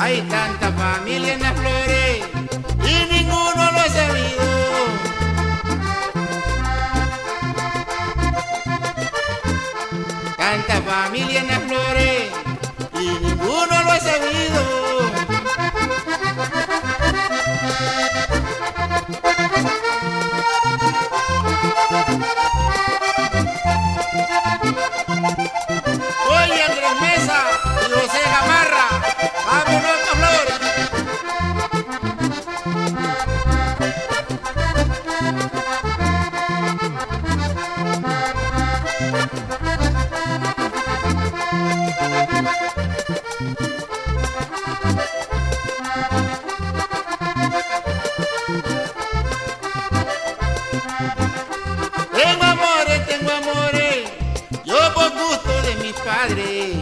Hay tanta familia en las flores y ninguno lo ha sabido. Tanta familia en las flores y ninguno lo ha sabido. Oye, Andrés Mesa y José Gamarra, vámonos con flores. Tengo amores, yo por gusto de mis padres.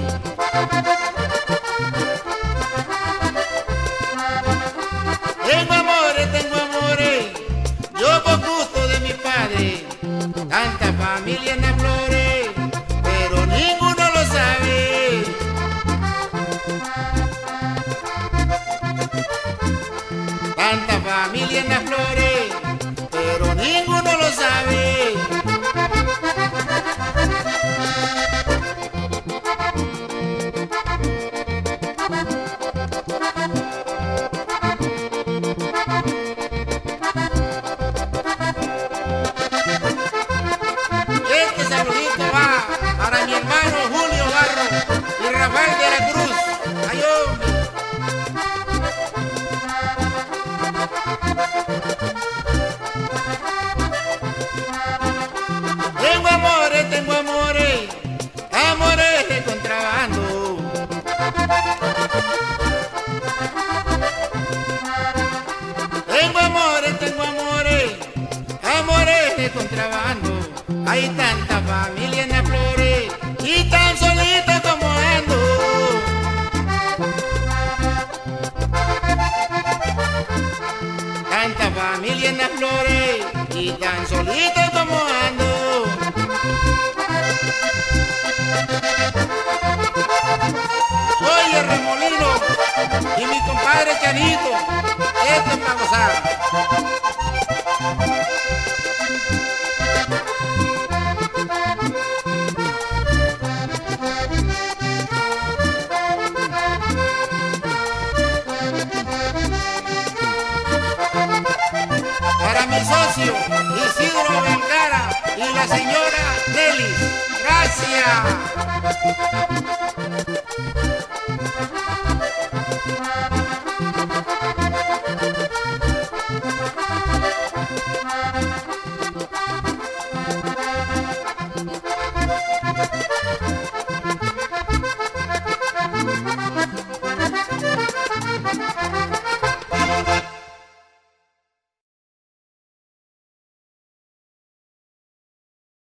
Tengo amores, yo por gusto de mis padres. Tanta familia en las flores, pero ninguno lo sabe. Tanta familia en las flores, pero ninguno lo sabe. Este saludito va para mi hermano Julio Barro y Rafael de la Cruz. ¡Ay, hombre! Tengo amores de contrabando. Tengo amores de contrabando. Hay tanta familia en las flores y tan solita como ando. Tanta familia en las flores y tan solita como ando. Oye, Remolino y mi compadre Chanito, esto es para gozar. Para mi socio Isidro Vergara y la señora Nelly, gracias.